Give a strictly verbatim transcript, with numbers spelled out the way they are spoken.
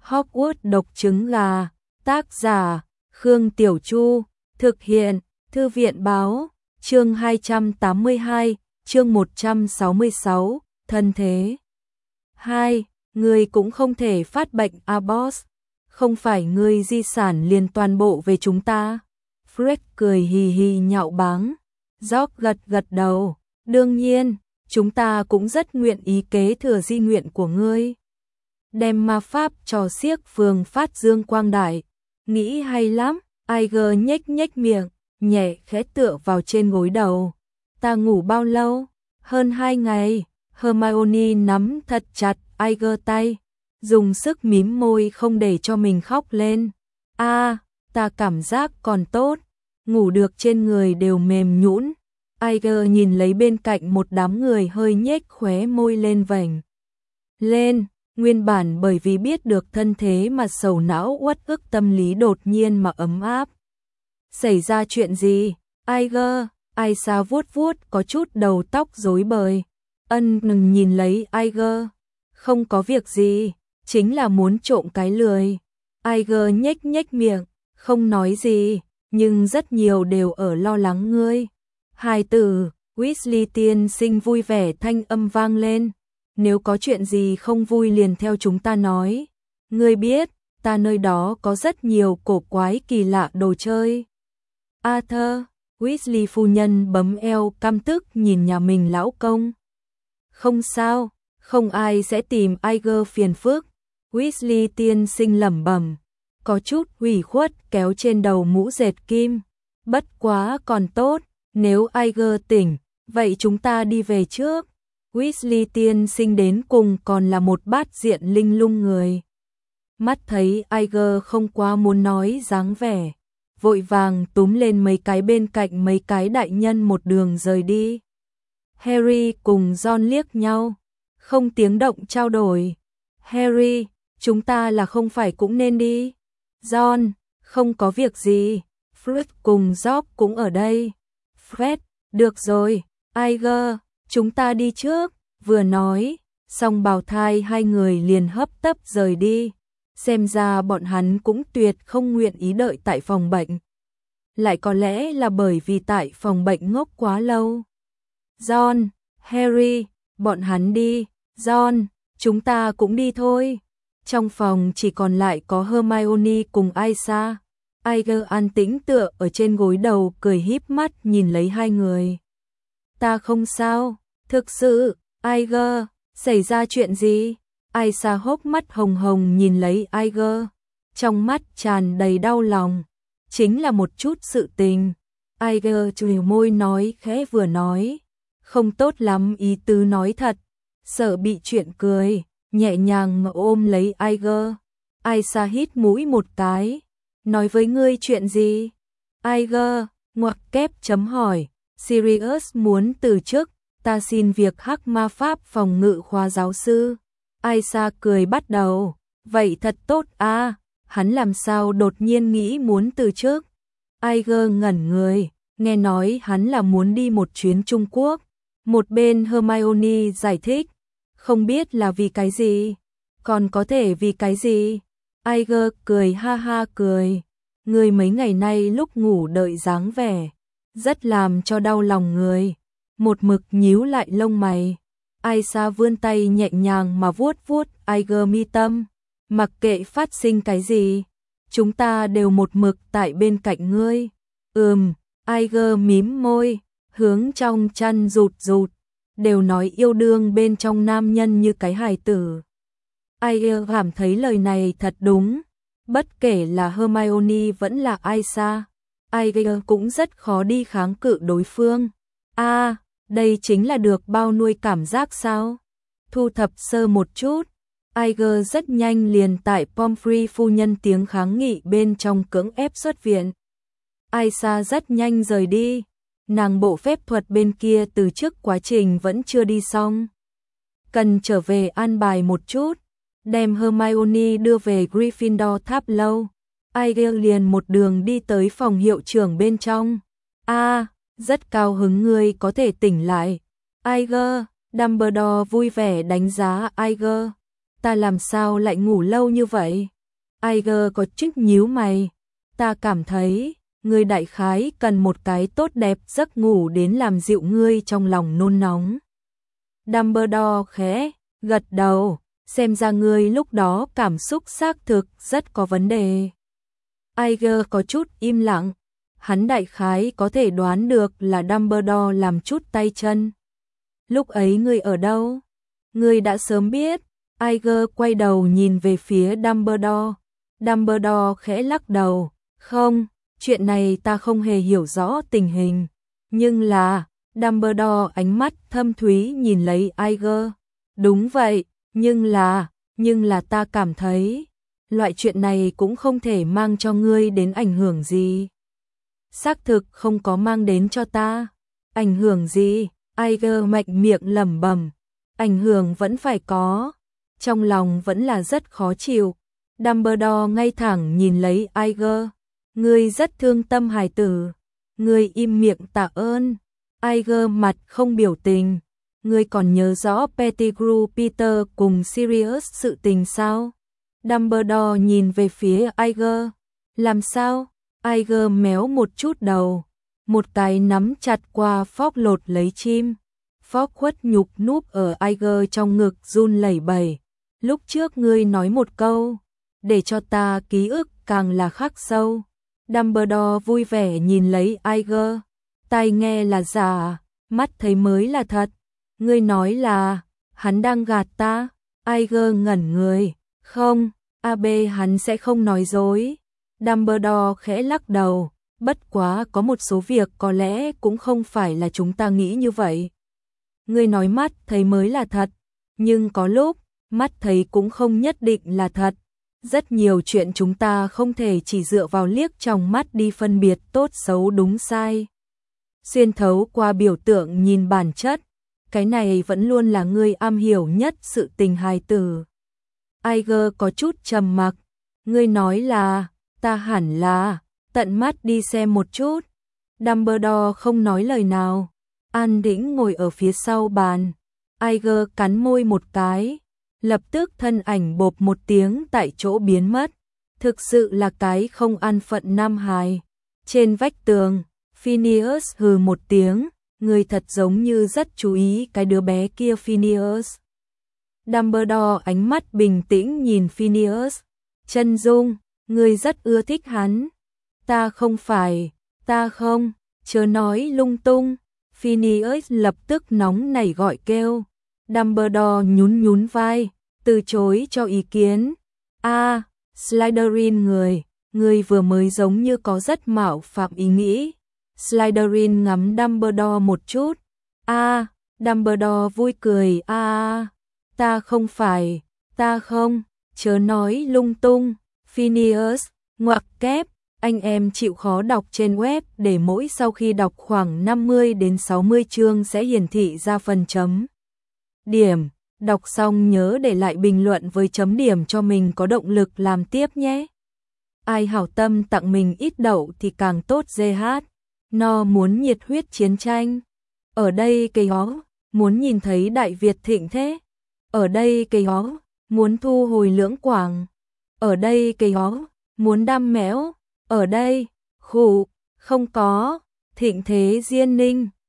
Hogwarts độc trứng gà, tác giả, Khương Tiểu Chu, thực hiện, Thư viện báo, chương hai trăm tám mươi hai, chương một trăm sáu mươi sáu, thân thế. hai. Ngươi cũng không thể phát bệnh à boss, không phải ngươi di sản liền toàn bộ về chúng ta. Fred cười hì hì nhạo báng. George gật gật đầu, đương nhiên, chúng ta cũng rất nguyện ý kế thừa di nguyện của ngươi. Đem ma pháp cho xiếc phường phát dương quang đại, nghĩ hay lắm. Iger nhếch nhếch miệng, nhẹ khẽ tựa vào trên gối đầu. Ta ngủ bao lâu? Hơn hai ngày. Hermione nắm thật chặt Iger tay, dùng sức mím môi không để cho mình khóc lên. A, à, ta cảm giác còn tốt, ngủ được trên người đều mềm nhũn. Iger nhìn lấy bên cạnh một đám người hơi nhếch khóe môi lên vành. Lên, nguyên bản bởi vì biết được thân thế mà sầu não uất ức tâm lý đột nhiên mà ấm áp. Xảy ra chuyện gì? Iger, Aisa vuốt vuốt có chút đầu tóc rối bời. Ân ngừng nhìn lấy Iger. Không có việc gì, chính là muốn trộm cái lười. Iger nhếch nhếch miệng, không nói gì, nhưng rất nhiều đều ở lo lắng ngươi. Hai từ, Weasley tiên sinh vui vẻ thanh âm vang lên. Nếu có chuyện gì không vui liền theo chúng ta nói. Ngươi biết, ta nơi đó có rất nhiều cổ quái kỳ lạ đồ chơi. Arthur, Weasley phu nhân bấm eo căm tức nhìn nhà mình lão công. Không sao, không ai sẽ tìm Iger phiền phức. Weasley tiên sinh lẩm bẩm, có chút ủy khuất kéo trên đầu mũ dệt kim. Bất quá còn tốt, nếu Iger tỉnh, vậy chúng ta đi về trước. Weasley tiên sinh đến cùng còn là một bát diện linh lung người. Mắt thấy Iger không quá muốn nói dáng vẻ, vội vàng túm lên mấy cái bên cạnh mấy cái đại nhân một đường rời đi. Harry cùng Ron liếc nhau, không tiếng động trao đổi. Harry, chúng ta là không phải cũng nên đi. Ron, không có việc gì. Fred cùng George cũng ở đây. Fred, được rồi. Iger, chúng ta đi trước. Vừa nói, xong bào thai hai người liền hấp tấp rời đi. Xem ra bọn hắn cũng tuyệt không nguyện ý đợi tại phòng bệnh. Lại có lẽ là bởi vì tại phòng bệnh ngốc quá lâu. Ron, Harry, bọn hắn đi. Ron, chúng ta cũng đi thôi. Trong phòng chỉ còn lại có Hermione cùng Aisa. Iger an tĩnh tựa ở trên gối đầu cười híp mắt nhìn lấy hai người. Ta không sao, thực sự. Iger, xảy ra chuyện gì? Aisa hốc mắt hồng hồng nhìn lấy Iger, trong mắt tràn đầy đau lòng. Chính là một chút sự tình. Iger chùi môi nói khẽ vừa nói. Không tốt lắm ý tứ nói thật. Sợ bị chuyện cười, nhẹ nhàng mà ôm lấy Iger. Aisa hít mũi một cái. Nói với ngươi chuyện gì? Iger, ngoặc kép chấm hỏi. Sirius muốn từ chức, ta xin việc hắc ma pháp phòng ngự khoa giáo sư. Aisa cười bắt đầu. Vậy thật tốt à, hắn làm sao đột nhiên nghĩ muốn từ chức? Iger ngẩn người, nghe nói hắn là muốn đi một chuyến Trung Quốc. Một bên Hermione giải thích, không biết là vì cái gì, còn có thể vì cái gì. Iger cười ha ha cười, người mấy ngày nay lúc ngủ đợi dáng vẻ, rất làm cho đau lòng người. Một mực nhíu lại lông mày. Aisa vươn tay nhẹ nhàng mà vuốt vuốt Iger mi tâm, mặc kệ phát sinh cái gì, chúng ta đều một mực tại bên cạnh ngươi. Ừm, Iger mím môi, hướng trong chăn rụt rụt, đều nói yêu đương bên trong nam nhân như cái hài tử. Iger cảm thấy lời này thật đúng, bất kể là Hermione vẫn là Aisa, Iger cũng rất khó đi kháng cự đối phương. A, à, đây chính là được bao nuôi cảm giác sao? Thu thập sơ một chút, Iger rất nhanh liền tại Pomfrey phu nhân tiếng kháng nghị bên trong cưỡng ép xuất viện. Aisa rất nhanh rời đi, nàng bộ phép thuật bên kia từ trước quá trình vẫn chưa đi xong. Cần trở về an bài một chút, đem Hermione đưa về Gryffindor tháp lâu. Iger liền một đường đi tới phòng hiệu trưởng bên trong. A, à, rất cao hứng ngươi có thể tỉnh lại. Iger, Dumbledore vui vẻ đánh giá Iger. Ta làm sao lại ngủ lâu như vậy? Iger có chút nhíu mày. Ta cảm thấy, ngươi đại khái cần một cái tốt đẹp giấc ngủ đến làm dịu ngươi trong lòng nôn nóng. Dumbledore khẽ gật đầu, xem ra ngươi lúc đó cảm xúc xác thực rất có vấn đề. Iger có chút im lặng, hắn đại khái có thể đoán được là Dumbledore làm chút tay chân. Lúc ấy ngươi ở đâu? Ngươi đã sớm biết. Iger quay đầu nhìn về phía Dumbledore. Dumbledore khẽ lắc đầu, không, chuyện này ta không hề hiểu rõ tình hình. Nhưng là, Dumbledore ánh mắt thâm thúy nhìn lấy Iger. Đúng vậy, nhưng là, nhưng là ta cảm thấy, loại chuyện này cũng không thể mang cho ngươi đến ảnh hưởng gì. Xác thực không có mang đến cho ta. Ảnh hưởng gì? Iger mạnh miệng lẩm bẩm. Ảnh hưởng vẫn phải có. Trong lòng vẫn là rất khó chịu. Dumbledore ngay thẳng nhìn lấy Iger. Ngươi rất thương tâm hài tử. Ngươi im miệng tạ ơn. Iger mặt không biểu tình. Ngươi còn nhớ rõ Pettigrew Peter cùng Sirius sự tình sao? Dumbledore nhìn về phía Iger. Làm sao? Iger méo một chút đầu. Một cái nắm chặt qua Fogg lột lấy chim. Fogg khuất nhục núp ở Iger trong ngực run lẩy bẩy. Lúc trước ngươi nói một câu, để cho ta ký ức càng là khắc sâu. Dumbledore vui vẻ nhìn lấy Iger. Tai nghe là giả, mắt thấy mới là thật. Ngươi nói là, hắn đang gạt ta. Iger ngẩn người. Không, a bê hắn sẽ không nói dối. Dumbledore khẽ lắc đầu. Bất quá có một số việc có lẽ cũng không phải là chúng ta nghĩ như vậy. Ngươi nói mắt thấy mới là thật, nhưng có lúc, mắt thấy cũng không nhất định là thật. Rất nhiều chuyện chúng ta không thể chỉ dựa vào liếc trong mắt đi phân biệt tốt xấu đúng sai. Xuyên thấu qua biểu tượng nhìn bản chất, cái này vẫn luôn là ngươi am hiểu nhất sự tình hài tử. Iger có chút trầm mặc. Ngươi nói là, ta hẳn là tận mắt đi xem một chút. Dumbledore không nói lời nào, an tĩnh ngồi ở phía sau bàn. Iger cắn môi một cái, lập tức thân ảnh bộp một tiếng tại chỗ biến mất. Thực sự là cái không an phận nam hài. Trên vách tường, Phineas hừ một tiếng, người thật giống như rất chú ý cái đứa bé kia Phineas. Dumbledore ánh mắt bình tĩnh nhìn Phineas. Chân Dung, người rất ưa thích hắn. Ta không phải, ta không, chớ nói lung tung. Phineas lập tức nóng nảy gọi kêu. Dumbledore nhún nhún vai, từ chối cho ý kiến. A, à, Slytherin người, người vừa mới giống như có rất mạo phạm ý nghĩ. Slytherin ngắm Dumbledore một chút. A, à, Dumbledore vui cười. A, à, ta không phải, ta không, chớ nói lung tung. Phineas, ngoặc kép, anh em chịu khó đọc trên web để mỗi sau khi đọc khoảng năm mươi đến sáu mươi chương sẽ hiển thị ra phần chấm điểm. Đọc xong nhớ để lại bình luận với chấm điểm cho mình có động lực làm tiếp nhé. Ai hảo tâm tặng mình ít đậu thì càng tốt. giê hát. No muốn nhiệt huyết chiến tranh. Ở đây cây ó, muốn nhìn thấy Đại Việt thịnh thế. Ở đây cây ó, muốn thu hồi Lưỡng Quảng. Ở đây cây ó, muốn đam méo. Ở đây, khủ, không có, thịnh thế Diên Ninh.